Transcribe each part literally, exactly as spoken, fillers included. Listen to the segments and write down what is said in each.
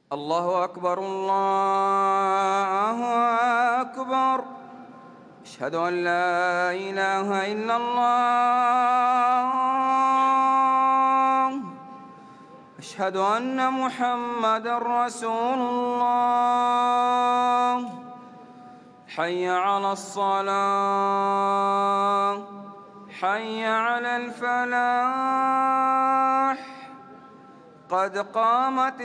الله أكبر الله أكبر. أشهد أن لا إله إلا الله. أشهد أن محمدًا رسول الله. حي على الصلاة، حي على الفلاح، قد قامت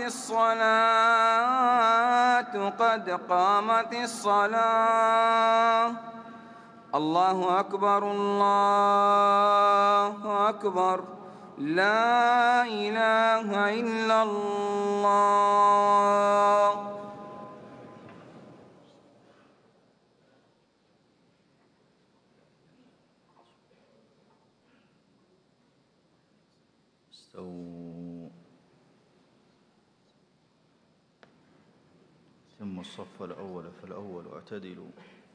الصلاة، قد قامت الصلاة. الله أكبر الله أكبر. لا إله إلا الله. استووا. ثم الصف الأول فالأول واعتدلوا.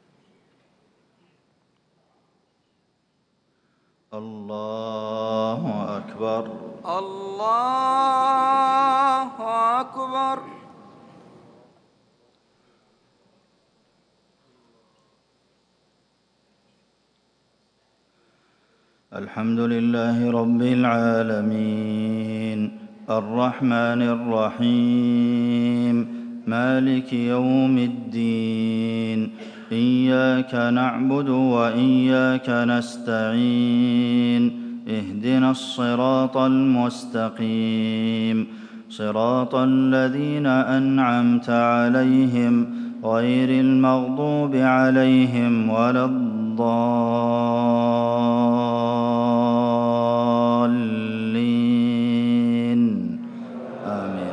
الله أكبر الله أكبر. الحمد لله رب العالمين الرحمن الرحيم مالك يوم الدين. إياك نعبد وإياك نستعين. اهدنا الصراط المستقيم صراط الذين أنعمت عليهم غير المغضوب عليهم ولا الضالين. آمين.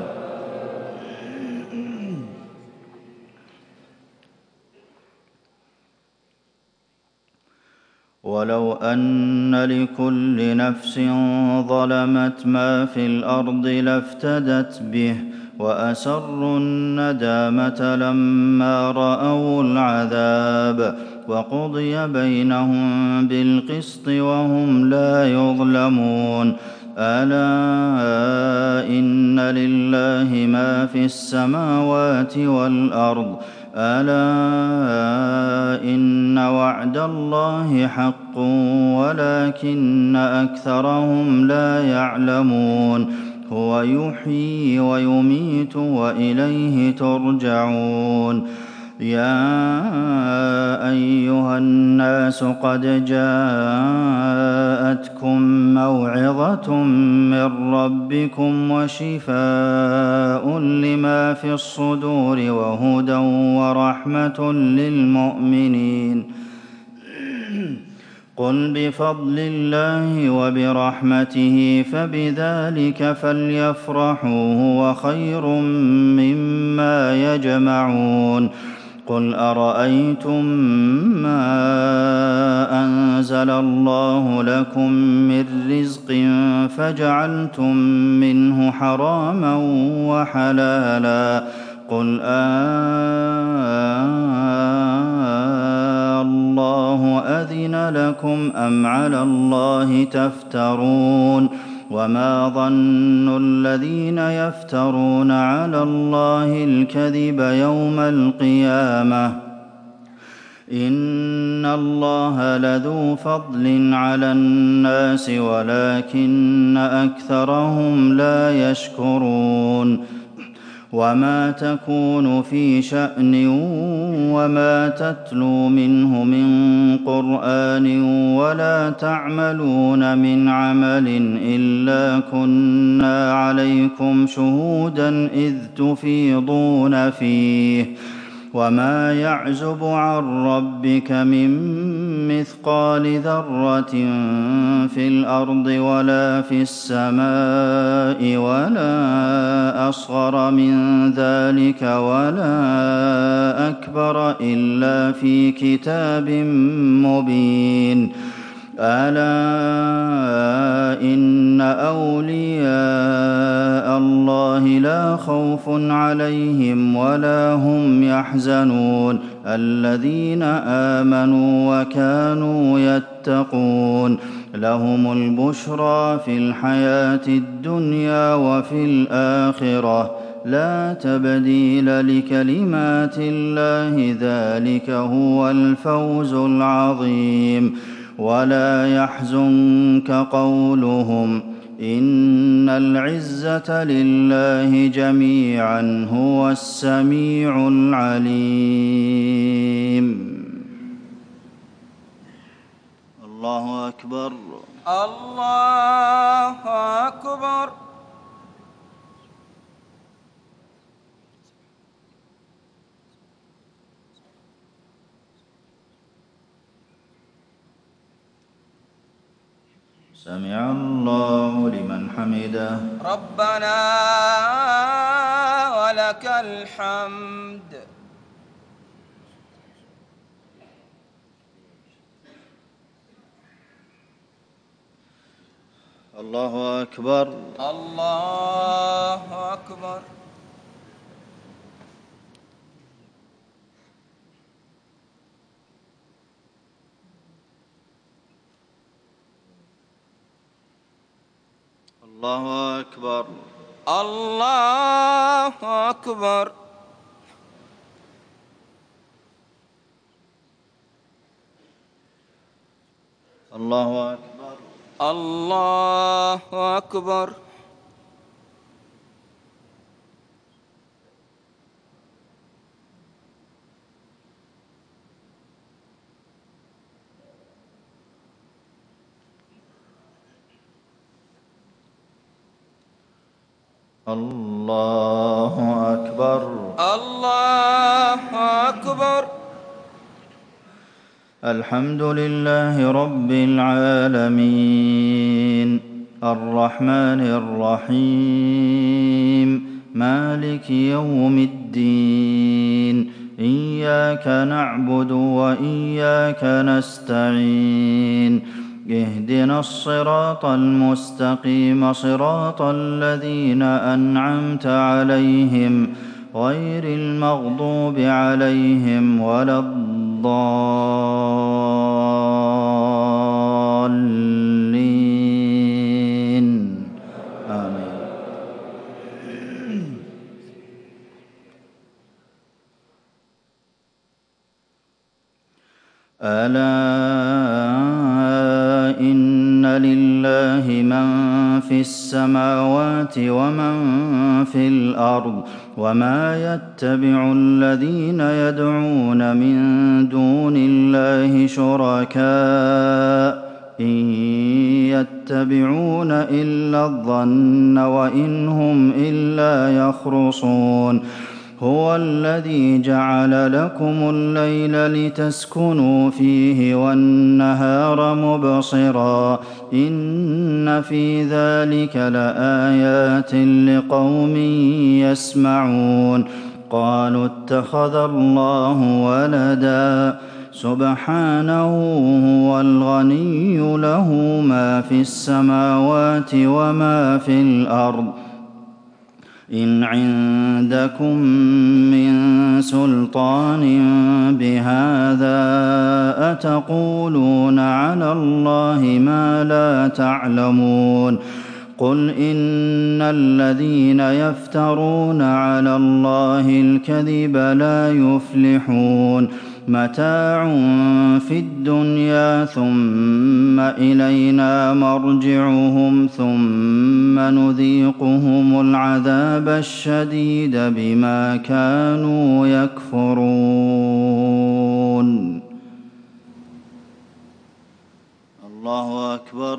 ولو أن لكل نفس ظلمت ما في الأرض لافتدت به وأسروا الندامة لما رأوا العذاب وقضي بينهم بالقسط وهم لا يظلمون. ألا إن لله ما في السماوات والأرض. ألا إن وعد الله حق ولكن أكثرهم لا يعلمون. هو يحيي ويميت وإليه ترجعون. يا أيها الناس قد جاءتكم موعظة من ربكم وشفاء لما في الصدور وهدى ورحمة للمؤمنين. قل بفضل الله وبرحمته فبذلك فليفرحوا هو خير مما يجمعون. قل أرأيتم ما أنزل الله لكم من رزق فجعلتم منه حراما وحلالا قل آه الله أذن لكم أم على الله تفترون. وما ظن الذين يفترون على الله الكذب يوم القيامة إن الله لذو فضل على الناس ولكن أكثرهم لا يشكرون. وما تكون في شأن وما تتلو منه من قرآن ولا تعملون من عمل إلا كنا عليكم شهودا إذ تفيضون فيه. وما يعزب عن ربك من مثقال ذرة في الأرض ولا في السماء ولا أصغر من ذلك ولا أكبر إلا في كتاب مبين. ألا إن أولياء الله لا خوف عليهم ولا هم يحزنون الذين آمنوا وكانوا يتقون. لهم البشرى في الحياة الدنيا وفي الآخرة لا تبديل لكلمات الله ذلك هو الفوز العظيم ولا يحزنك قولهم إن العزة لله جميعا هو السميع العليم الله أكبر الله أكبر. سمع الله لمن حمده ربنا ولك الحمد. الله أكبر الله أكبر. الله أكبر الله أكبر. الله أكبر الله أكبر. الله أكبر الله أكبر. الحمد لله رب العالمين الرحمن الرحيم مالك يوم الدين إياك نعبد وإياك نستعين اهدنا الصراط المستقيم صراط الذين أنعمت عليهم غير المغضوب عليهم ولا الضالين آمين. ألا إن لله من في السماوات ومن في الأرض وما يتبع الذين يدعون من دون الله شركاء إن يتبعون إلا الظن وإن هم إلا يخرصون هو الذي جعل لكم الليل لتسكنوا فيه والنهار مبصرا إن في ذلك لآيات لقوم يسمعون قالوا اتخذ الله ولدا سبحانه هو الغني له ما في السماوات وما في الأرض إن عندكم من سلطان بهذا أتقولون على الله ما لا تعلمون قل إن الذين يفترون على الله الكذب لا يفلحون متاع في الدنيا ثم إلينا مرجعهم ثم نذيقهم العذاب الشديد بما كانوا يكفرون الله أكبر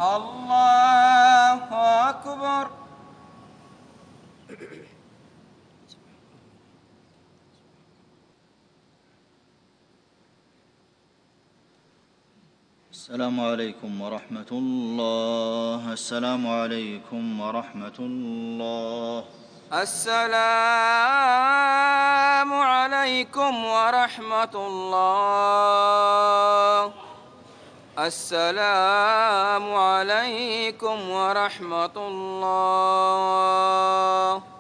الله أكبر. السلام عليكم ورحمة الله السلام عليكم ورحمة الله السلام عليكم ورحمة الله السلام عليكم ورحمة الله.